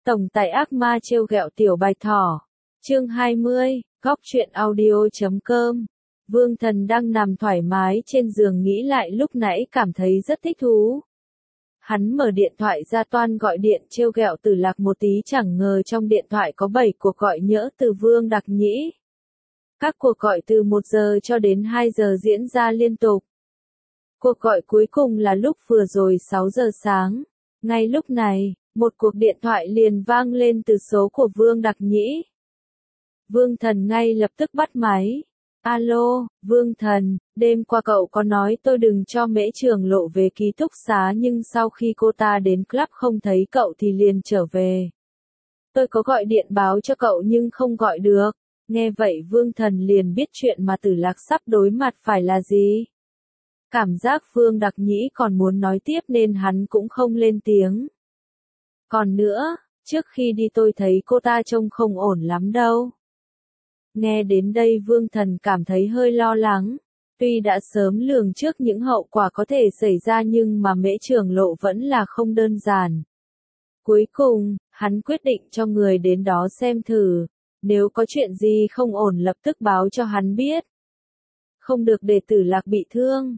Tổng tài ác ma trêu ghẹo tiểu bạch thỏ. Chương 20, góc truyện audio.com. Vương Thần đang nằm thoải mái trên giường nghĩ lại lúc nãy cảm thấy rất thích thú. Hắn mở điện thoại ra toan gọi điện trêu ghẹo Tử Lạc một tí, chẳng ngờ trong điện thoại có 7 cuộc gọi nhỡ từ Vương Đặc Nhĩ. Các cuộc gọi từ 1 giờ cho đến 2 giờ diễn ra liên tục. Cuộc gọi cuối cùng là lúc vừa rồi 6 giờ sáng. Ngay lúc này, một cuộc điện thoại liền vang lên từ số của Vương Đặc Nhĩ. Vương Thần ngay lập tức bắt máy. Alo, Vương Thần, đêm qua cậu có nói tôi đừng cho Mễ Trường Lộ về ký túc xá, nhưng sau khi cô ta đến club không thấy cậu thì liền trở về. Tôi có gọi điện báo cho cậu nhưng không gọi được. Nghe vậy Vương Thần liền biết chuyện mà Tử Lạc sắp đối mặt phải là gì. Cảm giác Vương Đặc Nhĩ còn muốn nói tiếp nên hắn cũng không lên tiếng. Còn nữa, trước khi đi tôi thấy cô ta trông không ổn lắm đâu. Nghe đến đây Vương Thần cảm thấy hơi lo lắng. Tuy đã sớm lường trước những hậu quả có thể xảy ra nhưng mà Mễ Trường Lộ vẫn là không đơn giản. Cuối cùng, hắn quyết định cho người đến đó xem thử. Nếu có chuyện gì không ổn lập tức báo cho hắn biết. Không được để Tử Lạc bị thương.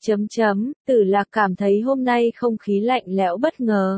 Tử Lạc cảm thấy hôm nay không khí lạnh lẽo bất ngờ.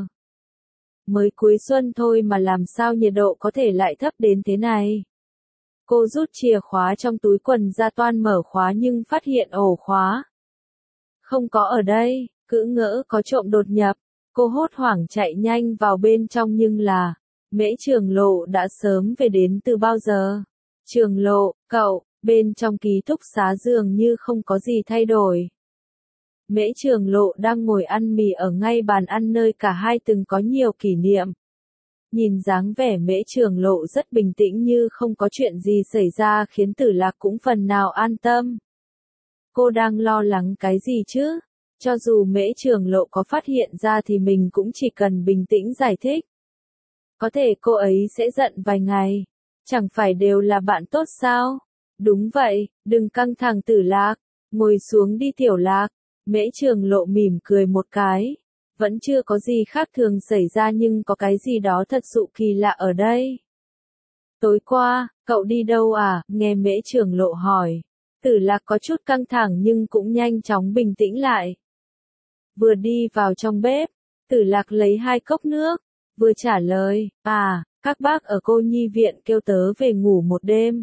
Mới cuối xuân thôi mà làm sao nhiệt độ có thể lại thấp đến thế này. Cô rút chìa khóa trong túi quần ra toan mở khóa nhưng phát hiện ổ khóa không có ở đây, cứ ngỡ có trộm đột nhập. Cô hốt hoảng chạy nhanh vào bên trong nhưng là Mễ Trường Lộ đã sớm về đến từ bao giờ. Trường Lộ, cậu, bên trong ký túc xá dường như không có gì thay đổi. Mễ Trường Lộ đang ngồi ăn mì ở ngay bàn ăn nơi cả hai từng có nhiều kỷ niệm. Nhìn dáng vẻ Mễ Trường Lộ rất bình tĩnh như không có chuyện gì xảy ra khiến Tử Lạc cũng phần nào an tâm. Cô đang lo lắng cái gì chứ? Cho dù Mễ Trường Lộ có phát hiện ra thì mình cũng chỉ cần bình tĩnh giải thích. Có thể cô ấy sẽ giận vài ngày. Chẳng phải đều là bạn tốt sao? Đúng vậy, đừng căng thẳng Tử Lạc. Ngồi xuống đi Tiểu Lạc. Mễ Trường Lộ mỉm cười một cái. Vẫn chưa có gì khác thường xảy ra nhưng có cái gì đó thật sự kỳ lạ ở đây. Tối qua, cậu đi đâu à? Nghe Mễ Trường Lộ hỏi. Tử Lạc có chút căng thẳng nhưng cũng nhanh chóng bình tĩnh lại. Vừa đi vào trong bếp, Tử Lạc lấy 2 cốc nước, vừa trả lời, các bác ở cô nhi viện kêu tớ về ngủ một đêm.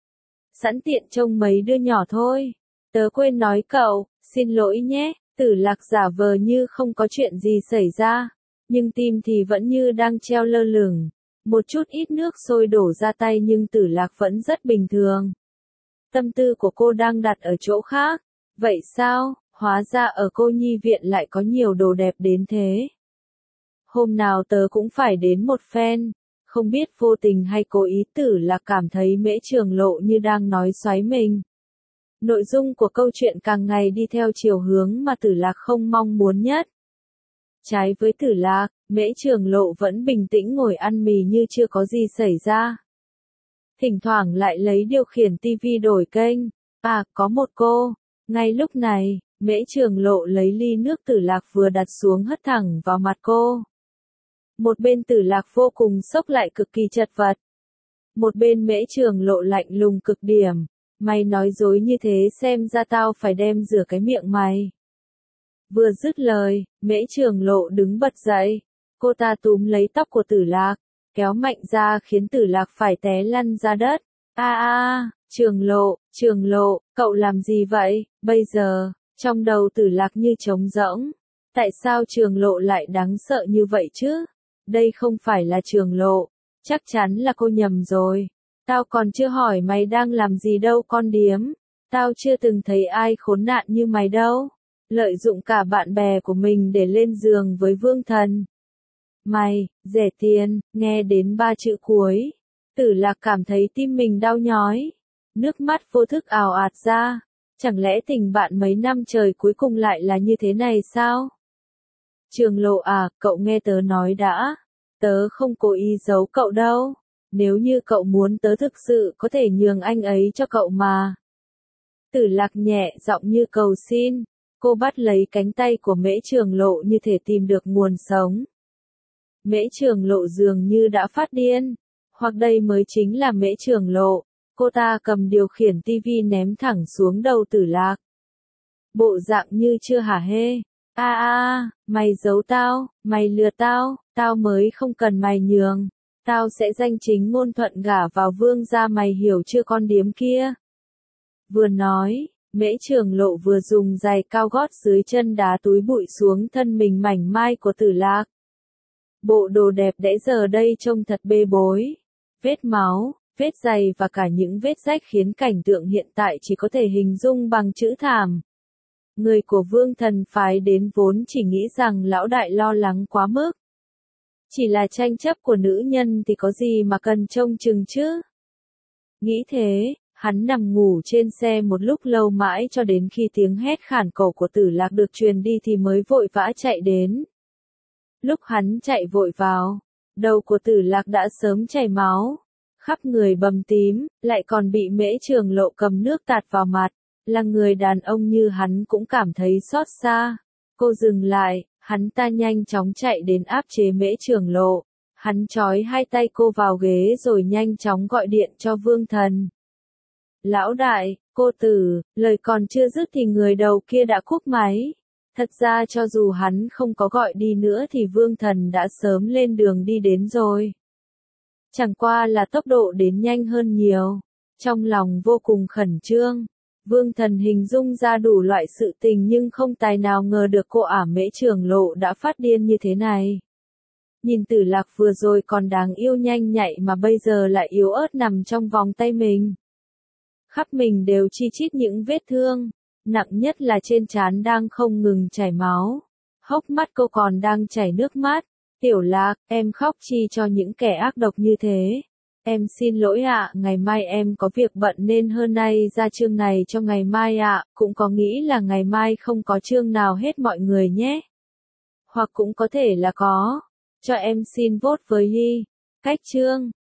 Sẵn tiện trông mấy đứa nhỏ thôi. Tớ quên nói cậu, xin lỗi nhé. Tử Lạc giả vờ như không có chuyện gì xảy ra, nhưng tim thì vẫn như đang treo lơ lửng. Một chút ít nước sôi đổ ra tay nhưng Tử Lạc vẫn rất bình thường. Tâm tư của cô đang đặt ở chỗ khác. Vậy sao, hóa ra ở cô nhi viện lại có nhiều đồ đẹp đến thế. Hôm nào tớ cũng phải đến một phen. Không biết vô tình hay cố ý Tử Lạc cảm thấy Mễ Trường Lộ như đang nói xoáy mình. Nội dung của câu chuyện càng ngày đi theo chiều hướng mà Tử Lạc không mong muốn nhất. Trái với Tử Lạc, Mễ Trường Lộ vẫn bình tĩnh ngồi ăn mì như chưa có gì xảy ra. Thỉnh thoảng lại lấy điều khiển tivi đổi kênh. Có một cô. Ngay lúc này, Mễ Trường Lộ lấy ly nước Tử Lạc vừa đặt xuống hất thẳng vào mặt cô. Một bên Tử Lạc vô cùng sốc lại cực kỳ chật vật. Một bên Mễ Trường Lộ lạnh lùng cực điểm. Mày nói dối như thế xem ra tao phải đem rửa cái miệng mày. Vừa dứt lời, Mễ Trường Lộ đứng bật dậy. Cô ta túm lấy tóc của Tử Lạc, kéo mạnh ra khiến Tử Lạc phải té lăn ra đất. Trường Lộ, cậu làm gì vậy? Bây giờ, trong đầu Tử Lạc như trống rỗng. Tại sao Trường Lộ lại đáng sợ như vậy chứ? Đây không phải là Trường Lộ. Chắc chắn là cô nhầm rồi. Tao còn chưa hỏi mày đang làm gì đâu con điếm. Tao chưa từng thấy ai khốn nạn như mày đâu. Lợi dụng cả bạn bè của mình để lên giường với Vương Thần. Mày, rẻ tiền, nghe đến 3 chữ cuối. Tử Lạc cảm thấy tim mình đau nhói. Nước mắt vô thức ào ạt ra. Chẳng lẽ tình bạn mấy năm trời cuối cùng lại là như thế này sao? Trường Lộ cậu nghe tớ nói đã. Tớ không cố ý giấu cậu đâu. Nếu như cậu muốn tớ thực sự có thể nhường anh ấy cho cậu mà. Tử Lạc nhẹ giọng như cầu xin. Cô bắt lấy cánh tay của Mễ Trường Lộ như thể tìm được nguồn sống. Mễ Trường Lộ dường như đã phát điên. Hoặc đây mới chính là Mễ Trường Lộ. Cô ta cầm điều khiển tivi ném thẳng xuống đầu Tử Lạc. Bộ dạng như chưa hả hê. Mày giấu tao, mày lừa tao, tao mới không cần mày nhường. Tao sẽ danh chính ngôn thuận gả vào Vương gia, mày hiểu chưa con điếm kia. Vừa nói, Mễ Trường Lộ vừa dùng giày cao gót dưới chân đá túi bụi xuống thân mình mảnh mai của Tử Lạc. Bộ đồ đẹp đẽ giờ đây trông thật bê bối. Vết máu, vết giày và cả những vết rách khiến cảnh tượng hiện tại chỉ có thể hình dung bằng chữ thảm. Người của Vương Thần phái đến vốn chỉ nghĩ rằng lão đại lo lắng quá mức. Chỉ là tranh chấp của nữ nhân thì có gì mà cần trông chừng chứ. Nghĩ thế, hắn nằm ngủ trên xe một lúc lâu mãi cho đến khi tiếng hét khản cổ của Tử Lạc được truyền đi thì mới vội vã chạy đến. Lúc hắn chạy vội vào, đầu của Tử Lạc đã sớm chảy máu, khắp người bầm tím, lại còn bị Mễ Trường Lộ cầm nước tạt vào mặt. Là người đàn ông như hắn cũng cảm thấy xót xa. Cô dừng lại, hắn ta nhanh chóng chạy đến áp chế Mễ Trường Lộ. Hắn trói hai tay cô vào ghế rồi nhanh chóng gọi điện cho Vương Thần. Lão đại, cô Tử, lời còn chưa dứt thì người đầu kia đã cúp máy. Thật ra cho dù hắn không có gọi đi nữa thì Vương Thần đã sớm lên đường đi đến rồi. Chẳng qua là tốc độ đến nhanh hơn nhiều. Trong lòng vô cùng khẩn trương. Vương Thần hình dung ra đủ loại sự tình nhưng không tài nào ngờ được cô ả Mễ Trường Lộ đã phát điên như thế này. Nhìn Tử Lạc vừa rồi còn đáng yêu nhanh nhạy mà bây giờ lại yếu ớt nằm trong vòng tay mình. Khắp mình đều chi chít những vết thương, nặng nhất là trên trán đang không ngừng chảy máu. Hốc mắt cô còn đang chảy nước mắt. Tiểu Lạc, em khóc chi cho những kẻ ác độc như thế. Em xin lỗi ạ, ngày mai em có việc bận nên hơn nay ra chương này cho ngày mai ạ, cũng có nghĩ là ngày mai không có chương nào hết mọi người nhé. Hoặc cũng có thể là có. Cho em xin vote với Hy. Cách chương.